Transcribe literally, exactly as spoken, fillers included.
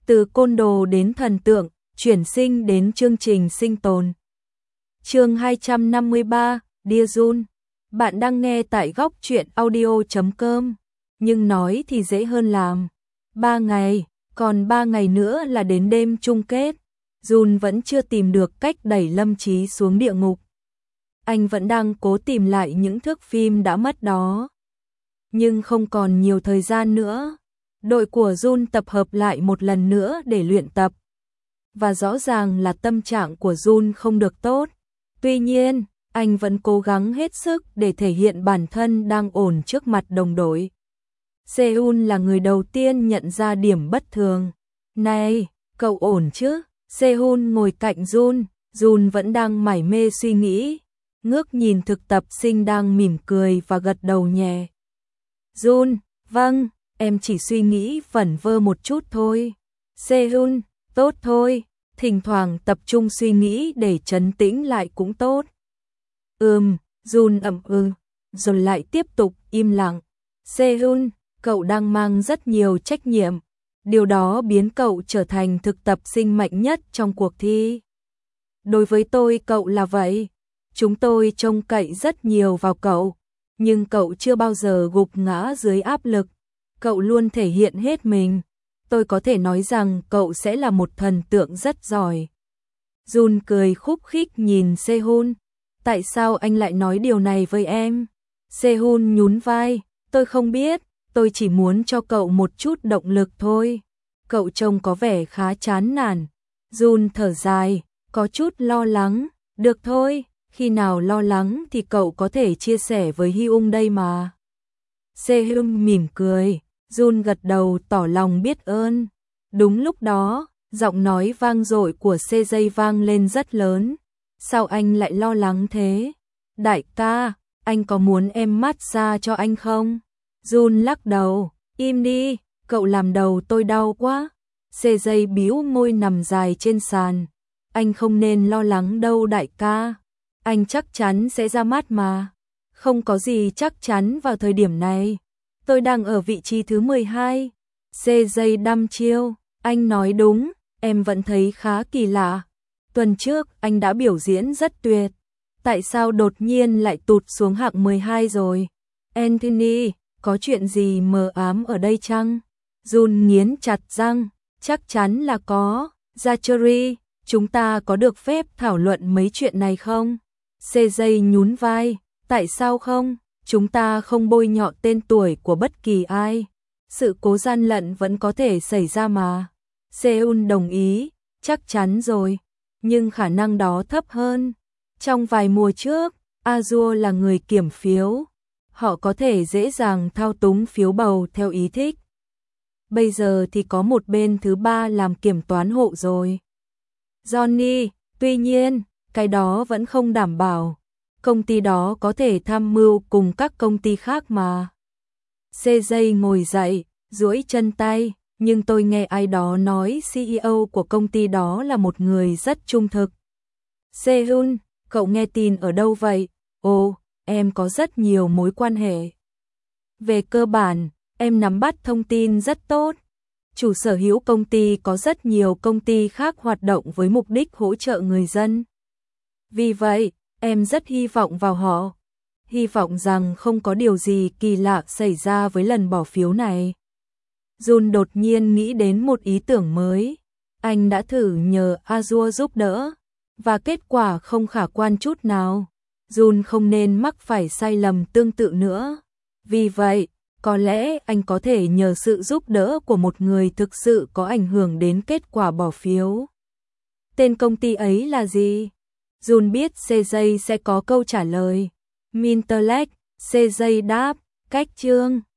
Từ côn đồ đến thần tượng, chuyển sinh đến chương trình sinh tồn. Chương hai trăm năm mươi ba, Dear Jun. Bạn đang nghe tại góc truyện audio chấm com. Nhưng nói thì dễ hơn làm. Ba ngày, còn ba ngày nữa là đến đêm chung kết. Jun vẫn chưa tìm được cách đẩy Lâm Chí xuống địa ngục. Anh vẫn đang cố tìm lại những thước phim đã mất đó. Nhưng không còn nhiều thời gian nữa. Đội của Jun tập hợp lại một lần nữa để luyện tập. Và rõ ràng là tâm trạng của Jun không được tốt. Tuy nhiên, anh vẫn cố gắng hết sức để thể hiện bản thân đang ổn trước mặt đồng đội. Seun là người đầu tiên nhận ra điểm bất thường. Này, cậu ổn chứ? Seun ngồi cạnh Jun, Jun vẫn đang mải mê suy nghĩ. Ngước nhìn thực tập sinh đang mỉm cười và gật đầu nhẹ. Jun, vâng, em chỉ suy nghĩ vẩn vơ một chút thôi. Seun, tốt thôi, thỉnh thoảng tập trung suy nghĩ để trấn tĩnh lại cũng tốt. Ừm, Jun ậm ừ, rồi lại tiếp tục im lặng. Seun, cậu đang mang rất nhiều trách nhiệm. Điều đó biến cậu trở thành thực tập sinh mạnh nhất trong cuộc thi. Đối với tôi cậu là vậy. Chúng tôi trông cậy rất nhiều vào cậu. Nhưng cậu chưa bao giờ gục ngã dưới áp lực. Cậu luôn thể hiện hết mình. Tôi có thể nói rằng cậu sẽ là một thần tượng rất giỏi. Jun cười khúc khích nhìn Sehun. Tại sao anh lại nói điều này với em? Sehun nhún vai. Tôi không biết, tôi chỉ muốn cho cậu một chút động lực thôi. Cậu trông có vẻ khá chán nản. Jun thở dài, có chút lo lắng. Được thôi, khi nào lo lắng thì cậu có thể chia sẻ với Hyung đây mà. Sehun mỉm cười. Jun gật đầu tỏ lòng biết ơn. Đúng lúc đó, giọng nói vang dội của xê gi vang lên rất lớn. Sao anh lại lo lắng thế? Đại ca, anh có muốn em massage cho anh không? Jun lắc đầu, im đi, cậu làm đầu tôi đau quá. xê gi bĩu môi nằm dài trên sàn. Anh không nên lo lắng đâu đại ca. Anh chắc chắn sẽ ra mắt mà. Không có gì chắc chắn vào thời điểm này. Tôi đang ở vị trí thứ mười hai. xê gi đăm chiêu. Anh nói đúng, em vẫn thấy khá kỳ lạ. Tuần trước anh đã biểu diễn rất tuyệt. Tại sao đột nhiên lại tụt xuống hạng mười hai rồi? Anthony, có chuyện gì mờ ám ở đây chăng? Jun nghiến chặt răng. Chắc chắn là có. Zachary, chúng ta có được phép thảo luận mấy chuyện này không? xê gi nhún vai. Tại sao không? Chúng ta không bôi nhọ tên tuổi của bất kỳ ai. Sự cố gian lận vẫn có thể xảy ra mà. Seun đồng ý. Chắc chắn rồi. Nhưng khả năng đó thấp hơn. Trong vài mùa trước, Azure là người kiểm phiếu. Họ có thể dễ dàng thao túng phiếu bầu theo ý thích. Bây giờ thì có một bên thứ ba làm kiểm toán hộ rồi. Johnny, tuy nhiên, cái đó vẫn không đảm bảo. Công ty đó có thể tham mưu cùng các công ty khác mà. xê gi ngồi dậy, duỗi chân tay, nhưng tôi nghe ai đó nói xê e ô của công ty đó là một người rất trung thực. Sehun, cậu nghe tin ở đâu vậy? Ồ, em có rất nhiều mối quan hệ. Về cơ bản, em nắm bắt thông tin rất tốt. Chủ sở hữu công ty có rất nhiều công ty khác hoạt động với mục đích hỗ trợ người dân. Vì vậy, em rất hy vọng vào họ. Hy vọng rằng không có điều gì kỳ lạ xảy ra với lần bỏ phiếu này. Jun đột nhiên nghĩ đến một ý tưởng mới. Anh đã thử nhờ Azure giúp đỡ, và kết quả không khả quan chút nào. Jun không nên mắc phải sai lầm tương tự nữa. Vì vậy, có lẽ anh có thể nhờ sự giúp đỡ của một người thực sự có ảnh hưởng đến kết quả bỏ phiếu. Tên công ty ấy là gì? Jun biết xê gi sẽ có câu trả lời. Minterlect, xê gi đáp, cách chương.